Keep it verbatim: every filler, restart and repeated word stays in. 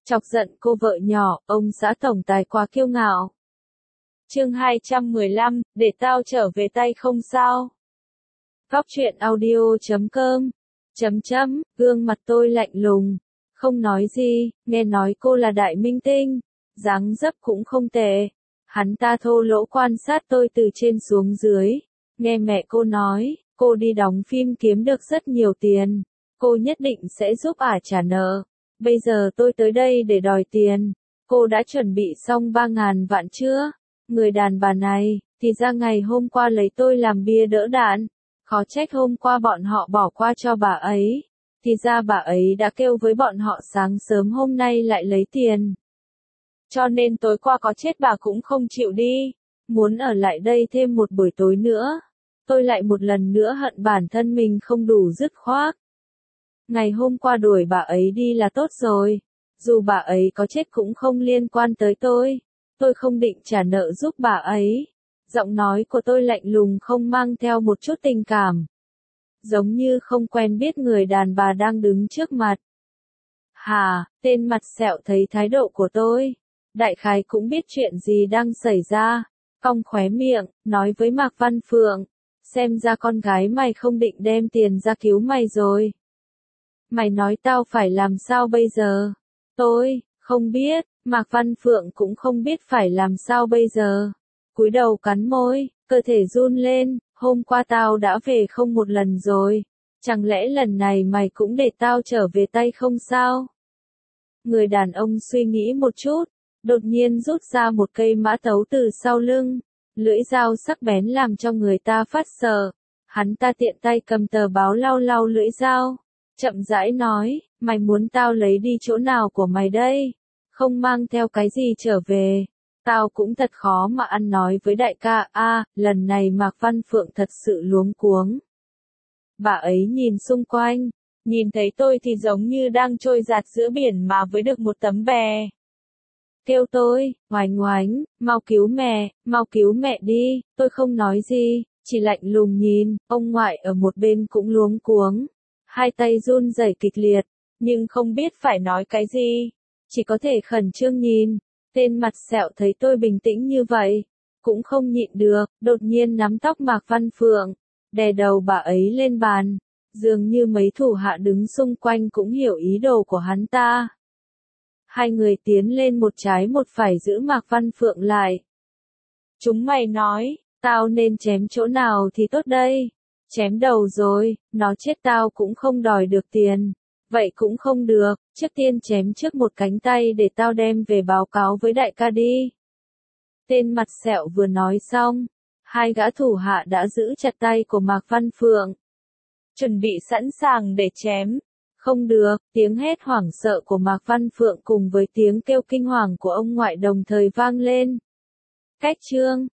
Chọc giận cô vợ nhỏ, ông xã tổng tài quá kiêu ngạo. Chương hai trăm mười lăm, để tao trở về tay không sao? Góc truyện audio chấm com. Chấm chấm, gương mặt tôi lạnh lùng. Không nói gì, nghe nói cô là đại minh tinh. Dáng dấp cũng không tệ. Hắn ta thô lỗ quan sát tôi từ trên xuống dưới. Nghe mẹ cô nói, cô đi đóng phim kiếm được rất nhiều tiền. Cô nhất định sẽ giúp ả trả nợ. Bây giờ tôi tới đây để đòi tiền. Cô đã chuẩn bị xong ba ngàn vạn chưa? Người đàn bà này, thì ra ngày hôm qua lấy tôi làm bia đỡ đạn. Khó trách hôm qua bọn họ bỏ qua cho bà ấy. Thì ra bà ấy đã kêu với bọn họ sáng sớm hôm nay lại lấy tiền. Cho nên tối qua có chết bà cũng không chịu đi. Muốn ở lại đây thêm một buổi tối nữa. Tôi lại một lần nữa hận bản thân mình không đủ dứt khoát. Ngày hôm qua đuổi bà ấy đi là tốt rồi. Dù bà ấy có chết cũng không liên quan tới tôi. Tôi không định trả nợ giúp bà ấy. Giọng nói của tôi lạnh lùng không mang theo một chút tình cảm. Giống như không quen biết người đàn bà đang đứng trước mặt. Hà, tên mặt sẹo thấy thái độ của tôi. Đại khái cũng biết chuyện gì đang xảy ra. Cong khóe miệng, nói với Mạc Văn Phượng. Xem ra con gái mày không định đem tiền ra cứu mày rồi. Mày nói tao phải làm sao bây giờ? Tôi, không biết, Mạc Văn Phượng cũng không biết phải làm sao bây giờ. Cúi đầu cắn môi, cơ thể run lên, hôm qua tao đã về không một lần rồi. Chẳng lẽ lần này mày cũng để tao trở về tay không sao? Người đàn ông suy nghĩ một chút, đột nhiên rút ra một cây mã tấu từ sau lưng. Lưỡi dao sắc bén làm cho người ta phát sợ. Hắn ta tiện tay cầm tờ báo lau lau lưỡi dao. Chậm rãi nói, mày muốn tao lấy đi chỗ nào của mày đây? Không mang theo cái gì trở về. Tao cũng thật khó mà ăn nói với đại ca. A, à, lần này Mạc Văn Phượng thật sự luống cuống. Bà ấy nhìn xung quanh, nhìn thấy tôi thì giống như đang trôi dạt giữa biển mà với được một tấm bè. Kêu tôi, ngoảnh ngoánh, mau cứu mẹ, mau cứu mẹ đi. Tôi không nói gì, chỉ lạnh lùng nhìn. Ông ngoại ở một bên cũng luống cuống. Hai tay run rẩy kịch liệt, nhưng không biết phải nói cái gì. Chỉ có thể khẩn trương nhìn. Tên mặt sẹo thấy tôi bình tĩnh như vậy, cũng không nhịn được, đột nhiên nắm tóc Mạc Văn Phượng, đè đầu bà ấy lên bàn. Dường như mấy thủ hạ đứng xung quanh cũng hiểu ý đồ của hắn ta. Hai người tiến lên một trái một phải giữ Mạc Văn Phượng lại. Chúng mày nói, tao nên chém chỗ nào thì tốt đây? Chém đầu rồi, nó chết tao cũng không đòi được tiền. Vậy cũng không được, trước tiên chém trước một cánh tay để tao đem về báo cáo với đại ca đi. Tên mặt sẹo vừa nói xong, hai gã thủ hạ đã giữ chặt tay của Mạc Văn Phượng. Chuẩn bị sẵn sàng để chém. Không được, tiếng hét hoảng sợ của Mạc Văn Phượng cùng với tiếng kêu kinh hoàng của ông ngoại đồng thời vang lên. Cách chương